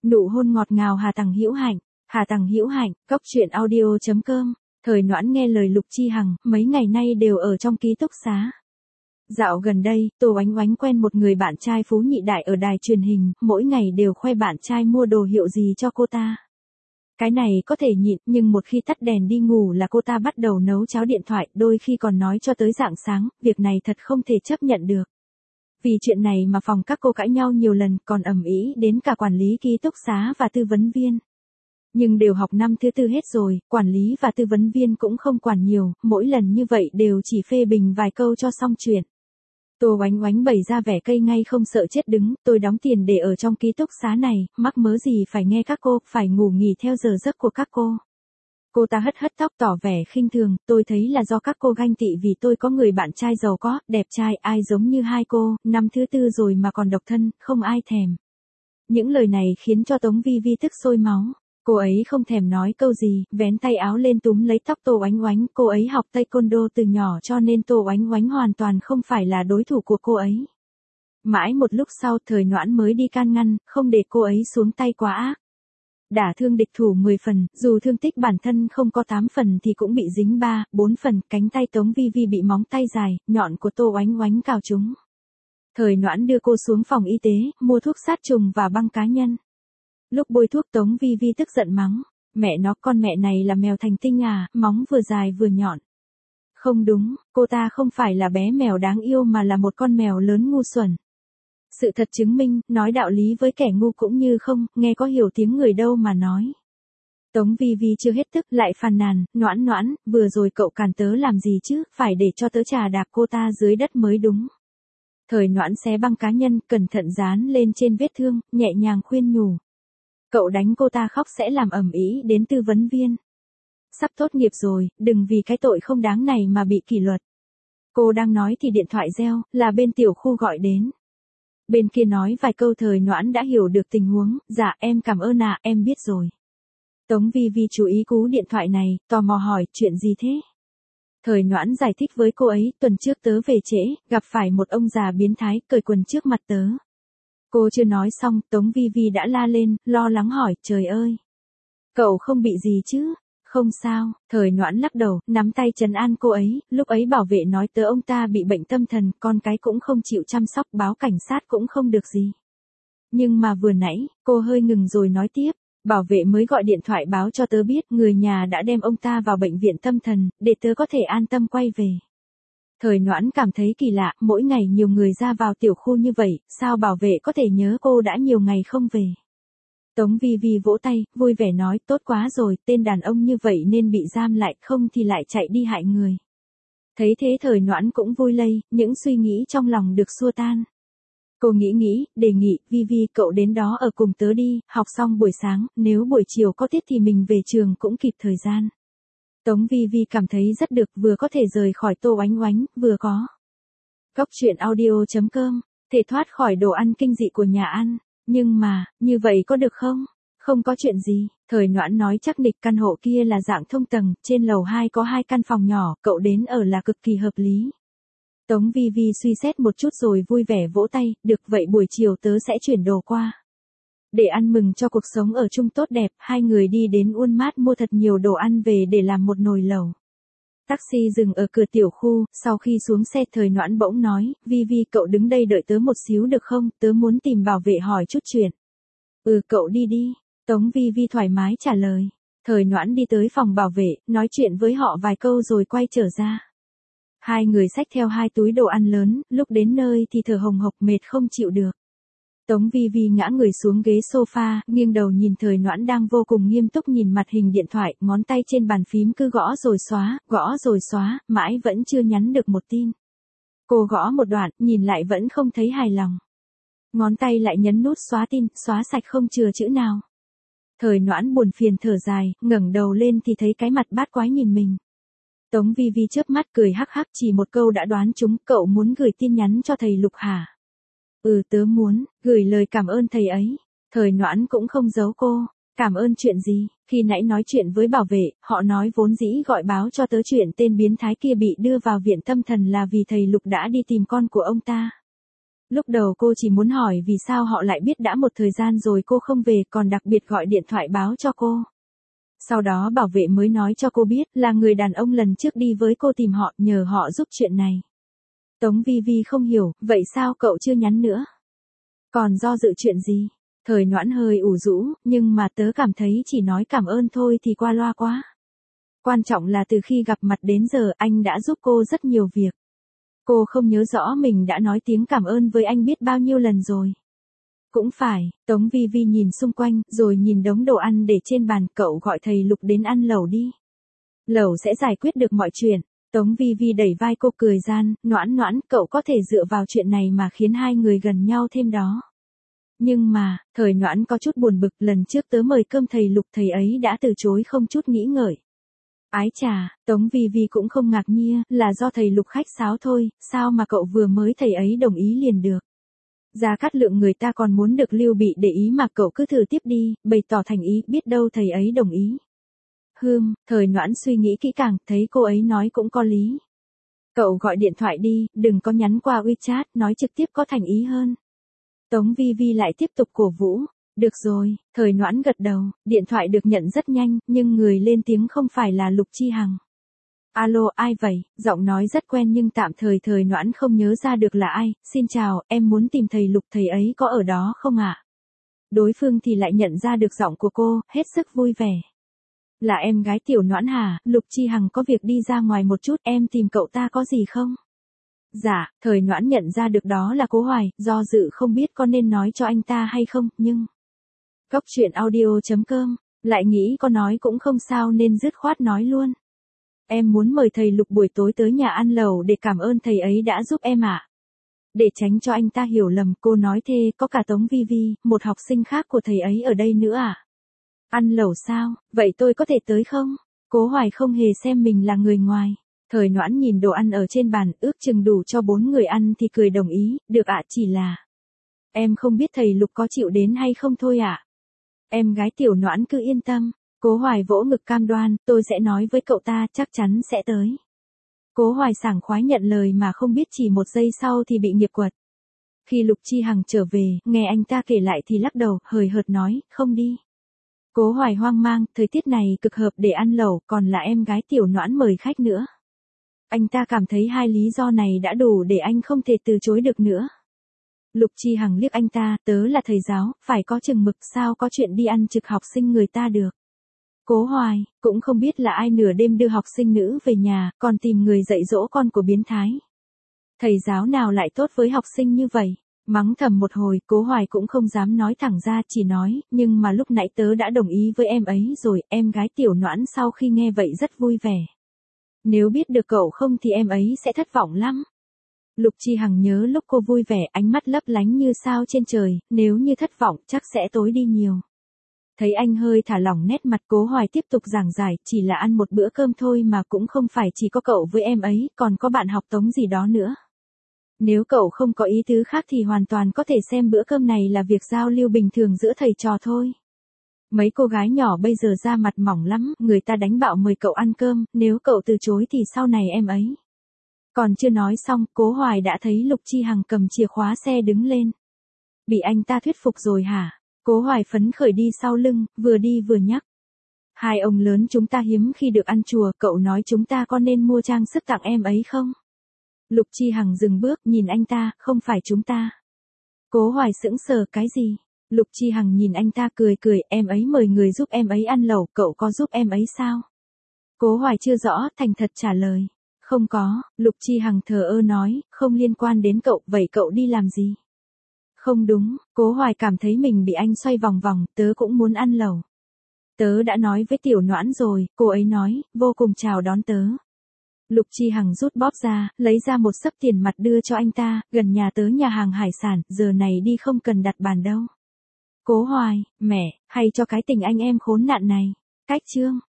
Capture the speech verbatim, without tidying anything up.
Nụ hôn ngọt ngào Hà Tằng Hữu Hạnh, Hà Tằng Hữu Hạnh, cốc truyện audio chấm com. Thời Noãn nghe lời Lục Chi Hằng, mấy ngày nay đều ở trong ký túc xá. Dạo gần đây, Tô Oánh Oánh quen một người bạn trai phú nhị đại ở đài truyền hình, mỗi ngày đều khoe bạn trai mua đồ hiệu gì cho cô ta. Cái này có thể nhịn, nhưng một khi tắt đèn đi ngủ là cô ta bắt đầu nấu cháo điện thoại, đôi khi còn nói cho tới rạng sáng, việc này thật không thể chấp nhận được. Vì chuyện này mà phòng các cô cãi nhau nhiều lần, còn ầm ĩ đến cả quản lý ký túc xá và tư vấn viên. Nhưng đều học năm thứ tư hết rồi, quản lý và tư vấn viên cũng không quản nhiều, mỗi lần như vậy đều chỉ phê bình vài câu cho xong chuyện. Tô Oánh Oánh bày ra vẻ cây ngay không sợ chết đứng, tôi đóng tiền để ở trong ký túc xá này, mắc mớ gì phải nghe các cô, phải ngủ nghỉ theo giờ giấc của các cô. Cô ta hất hất tóc tỏ vẻ khinh thường, tôi thấy là do các cô ganh tị vì tôi có người bạn trai giàu có, đẹp trai, ai giống như hai cô, năm thứ tư rồi mà còn độc thân, không ai thèm. Những lời này khiến cho Tống Vi Vi tức sôi máu. Cô ấy không thèm nói câu gì, vén tay áo lên túm lấy tóc Tô Oánh Oánh, cô ấy học taekwondo từ nhỏ cho nên Tô Oánh Oánh hoàn toàn không phải là đối thủ của cô ấy. Mãi một lúc sau Thời Noãn mới đi can ngăn, không để cô ấy xuống tay quá ác. Đả thương địch thủ mười phần, dù thương tích bản thân không có tám phần thì cũng bị dính ba, bốn phần, cánh tay Tống Vi Vi bị móng tay dài, nhọn của Tô Oánh Oánh cào trúng. Thời Noãn đưa cô xuống phòng y tế, mua thuốc sát trùng và băng cá nhân. Lúc bôi thuốc Tống Vi Vi tức giận mắng, mẹ nó, con mẹ này là mèo thành tinh à, móng vừa dài vừa nhọn. Không đúng, cô ta không phải là bé mèo đáng yêu mà là một con mèo lớn ngu xuẩn. Sự thật chứng minh, nói đạo lý với kẻ ngu cũng như không, nghe có hiểu tiếng người đâu mà nói. Tống Vi Vi chưa hết tức lại phàn nàn, Noãn Noãn, vừa rồi cậu cản tớ làm gì chứ, phải để cho tớ trà đạp cô ta dưới đất mới đúng. Thời Noãn xé băng cá nhân, cẩn thận dán lên trên vết thương, nhẹ nhàng khuyên nhủ. Cậu đánh cô ta khóc sẽ làm ầm ĩ đến tư vấn viên. Sắp tốt nghiệp rồi, đừng vì cái tội không đáng này mà bị kỷ luật. Cô đang nói thì điện thoại reo, là bên tiểu khu gọi đến. Bên kia nói vài câu Thời Noãn đã hiểu được tình huống, dạ em cảm ơn ạ, em biết rồi. Tống Vi Vi chú ý cú điện thoại này, tò mò hỏi, chuyện gì thế? Thời Noãn giải thích với cô ấy, tuần trước tớ về trễ, gặp phải một ông già biến thái, cởi quần trước mặt tớ. Cô chưa nói xong, Tống Vi Vi đã la lên, lo lắng hỏi, trời ơi! Cậu không bị gì chứ? Không sao, Thời Noãn lắc đầu, nắm tay trấn an cô ấy, lúc ấy bảo vệ nói tớ ông ta bị bệnh tâm thần, con cái cũng không chịu chăm sóc, báo cảnh sát cũng không được gì. Nhưng mà vừa nãy, cô hơi ngừng rồi nói tiếp, bảo vệ mới gọi điện thoại báo cho tớ biết người nhà đã đem ông ta vào bệnh viện tâm thần, để tớ có thể an tâm quay về. Thời Noãn cảm thấy kỳ lạ, mỗi ngày nhiều người ra vào tiểu khu như vậy, sao bảo vệ có thể nhớ cô đã nhiều ngày không về. Tống Vi Vi vỗ tay, vui vẻ nói, tốt quá rồi, tên đàn ông như vậy nên bị giam lại, không thì lại chạy đi hại người. Thấy thế Thời Noãn cũng vui lây, những suy nghĩ trong lòng được xua tan. Cô nghĩ nghĩ, đề nghị, Vi Vi cậu đến đó ở cùng tớ đi, học xong buổi sáng, nếu buổi chiều có tiết thì mình về trường cũng kịp thời gian. Tống Vi Vi cảm thấy rất được, vừa có thể rời khỏi Tô Oánh Oánh, vừa có. Cốc truyện audio chấm com, thể thoát khỏi đồ ăn kinh dị của nhà ăn. Nhưng mà, như vậy có được không? Không có chuyện gì, Thời Noãn nói chắc nịch căn hộ kia là dạng thông tầng, trên lầu hai có hai căn phòng nhỏ, cậu đến ở là cực kỳ hợp lý. Tống Vi Vi suy xét một chút rồi vui vẻ vỗ tay, được vậy buổi chiều tớ sẽ chuyển đồ qua. Để ăn mừng cho cuộc sống ở chung tốt đẹp, hai người đi đến Uôn Mát mua thật nhiều đồ ăn về để làm một nồi lẩu. Taxi dừng ở cửa tiểu khu, sau khi xuống xe Thời Noãn bỗng nói, Vi Vi cậu đứng đây đợi tớ một xíu được không, tớ muốn tìm bảo vệ hỏi chút chuyện. Ừ cậu đi đi, Tống Vi Vi thoải mái trả lời. Thời Noãn đi tới phòng bảo vệ, nói chuyện với họ vài câu rồi quay trở ra. Hai người xách theo hai túi đồ ăn lớn, lúc đến nơi thì thở hồng hộc mệt không chịu được. Tống Vi Vi ngã người xuống ghế sofa, nghiêng đầu nhìn Thời Noãn đang vô cùng nghiêm túc nhìn màn hình điện thoại, ngón tay trên bàn phím cứ gõ rồi xóa, gõ rồi xóa, mãi vẫn chưa nhắn được một tin. Cô gõ một đoạn, nhìn lại vẫn không thấy hài lòng. Ngón tay lại nhấn nút xóa tin, xóa sạch không chừa chữ nào. Thời Noãn buồn phiền thở dài, ngẩng đầu lên thì thấy cái mặt bát quái nhìn mình. Tống Vi Vi chớp mắt cười hắc hắc, chỉ một câu đã đoán trúng, cậu muốn gửi tin nhắn cho thầy Lục hả? Ừ tớ muốn, gửi lời cảm ơn thầy ấy. Thời Noãn cũng không giấu cô. Cảm ơn chuyện gì? Khi nãy nói chuyện với bảo vệ, họ nói vốn dĩ gọi báo cho tớ chuyện tên biến thái kia bị đưa vào viện tâm thần là vì thầy Lục đã đi tìm con của ông ta. Lúc đầu cô chỉ muốn hỏi vì sao họ lại biết đã một thời gian rồi cô không về, còn đặc biệt gọi điện thoại báo cho cô. Sau đó bảo vệ mới nói cho cô biết là người đàn ông lần trước đi với cô tìm họ, nhờ họ giúp chuyện này. Tống Vi Vi không hiểu, vậy sao cậu chưa nhắn nữa? Còn do dự chuyện gì? Thời Noãn hơi ủ rũ, nhưng mà tớ cảm thấy chỉ nói cảm ơn thôi thì qua loa quá. Quan trọng là từ khi gặp mặt đến giờ anh đã giúp cô rất nhiều việc. Cô không nhớ rõ mình đã nói tiếng cảm ơn với anh biết bao nhiêu lần rồi. Cũng phải, Tống Vi Vi nhìn xung quanh, rồi nhìn đống đồ ăn để trên bàn, cậu gọi thầy Lục đến ăn lẩu đi. Lẩu sẽ giải quyết được mọi chuyện. Tống Vi Vi đẩy vai cô cười gian, Noãn Noãn, cậu có thể dựa vào chuyện này mà khiến hai người gần nhau thêm đó. Nhưng mà, Thời Noãn có chút buồn bực, lần trước tớ mời cơm thầy Lục thầy ấy đã từ chối không chút nghĩ ngợi. Ái chà, Tống Vi Vi cũng không ngạc nhiên, là do thầy Lục khách sáo thôi, sao mà cậu vừa mới thầy ấy đồng ý liền được. Gia Cát Lượng người ta còn muốn được Lưu Bị để ý mà cậu cứ thử tiếp đi, bày tỏ thành ý, biết đâu thầy ấy đồng ý. Hừm, Thời Noãn suy nghĩ kỹ càng, thấy cô ấy nói cũng có lý. Cậu gọi điện thoại đi, đừng có nhắn qua WeChat, nói trực tiếp có thành ý hơn. Tống Vi Vi lại tiếp tục cổ vũ. Được rồi, Thời Noãn gật đầu, điện thoại được nhận rất nhanh, nhưng người lên tiếng không phải là Lục Chi Hằng. Alo, ai vậy? Giọng nói rất quen nhưng tạm thời Thời Noãn không nhớ ra được là ai. Xin chào, em muốn tìm thầy Lục, thầy ấy có ở đó không ạ? Đối phương thì lại nhận ra được giọng của cô, hết sức vui vẻ. Là em gái Tiểu Noãn hả? Lục Chi Hằng có việc đi ra ngoài một chút, em tìm cậu ta có gì không? Dạ, Thời Noãn nhận ra được đó là Cố Hoài, do dự không biết có nên nói cho anh ta hay không, nhưng... Góc truyện audio chấm com, lại nghĩ có nói cũng không sao nên dứt khoát nói luôn. Em muốn mời thầy Lục buổi tối tới nhà ăn lẩu để cảm ơn thầy ấy đã giúp em ạ. Để tránh cho anh ta hiểu lầm, cô nói thê, có cả Tống Vi Vi, một học sinh khác của thầy ấy ở đây nữa à? Ăn lẩu sao, vậy tôi có thể tới không? Cố Hoài không hề xem mình là người ngoài. Thời Noãn nhìn đồ ăn ở trên bàn, ước chừng đủ cho bốn người ăn thì cười đồng ý, được ạ, chỉ là... Em không biết thầy Lục có chịu đến hay không thôi ạ. Em gái Tiểu Noãn cứ yên tâm. Cố Hoài vỗ ngực cam đoan, tôi sẽ nói với cậu ta, chắc chắn sẽ tới. Cố Hoài sảng khoái nhận lời mà không biết chỉ một giây sau thì bị nghiệp quật. Khi Lục Chi Hằng trở về, nghe anh ta kể lại thì lắc đầu, hời hợt nói, không đi. Cố Hoài hoang mang, thời tiết này cực hợp để ăn lẩu, còn là em gái Tiểu Noãn mời khách nữa. Anh ta cảm thấy hai lý do này đã đủ để anh không thể từ chối được nữa. Lục Chi Hằng liếc anh ta, tớ là thầy giáo, phải có chừng mực, sao có chuyện đi ăn trực học sinh người ta được. Cố Hoài, cũng không biết là ai nửa đêm đưa học sinh nữ về nhà, còn tìm người dạy dỗ con của biến thái. Thầy giáo nào lại tốt với học sinh như vậy? Mắng thầm một hồi, Cố Hoài cũng không dám nói thẳng ra, chỉ nói, nhưng mà lúc nãy tớ đã đồng ý với em ấy rồi, em gái Tiểu Noãn sau khi nghe vậy rất vui vẻ. Nếu biết được cậu không thì em ấy sẽ thất vọng lắm. Lục Chi Hằng nhớ lúc cô vui vẻ, ánh mắt lấp lánh như sao trên trời, nếu như thất vọng chắc sẽ tối đi nhiều. Thấy anh hơi thả lỏng nét mặt, Cố Hoài tiếp tục giảng giải, chỉ là ăn một bữa cơm thôi mà cũng không phải chỉ có cậu với em ấy, còn có bạn học Tống gì đó nữa. Nếu cậu không có ý tứ khác thì hoàn toàn có thể xem bữa cơm này là việc giao lưu bình thường giữa thầy trò thôi. Mấy cô gái nhỏ bây giờ da mặt mỏng lắm, người ta đánh bạo mời cậu ăn cơm, nếu cậu từ chối thì sau này em ấy. Còn chưa nói xong, Cố Hoài đã thấy Lục Chi Hằng cầm chìa khóa xe đứng lên. Bị anh ta thuyết phục rồi hả? Cố Hoài phấn khởi đi sau lưng, vừa đi vừa nhắc. Hai ông lớn chúng ta hiếm khi được ăn chùa, cậu nói chúng ta có nên mua trang sức tặng em ấy không? Lục Chi Hằng dừng bước, nhìn anh ta, không phải chúng ta. Cố Hoài sững sờ, cái gì? Lục Chi Hằng nhìn anh ta cười cười, em ấy mời người giúp em ấy ăn lẩu, cậu có giúp em ấy sao? Cố Hoài chưa rõ, thành thật trả lời. Không có, Lục Chi Hằng thờ ơ nói, không liên quan đến cậu, vậy cậu đi làm gì? Không đúng, Cố Hoài cảm thấy mình bị anh xoay vòng vòng, tớ cũng muốn ăn lẩu. Tớ đã nói với Tiểu Noãn rồi, cô ấy nói, vô cùng chào đón tớ. Lục Chi Hằng rút bóp ra, lấy ra một xấp tiền mặt đưa cho anh ta, gần nhà tớ nhà hàng hải sản, giờ này đi không cần đặt bàn đâu. Cố Hoài, mẹ, hay cho cái tình anh em khốn nạn này. Cách chương.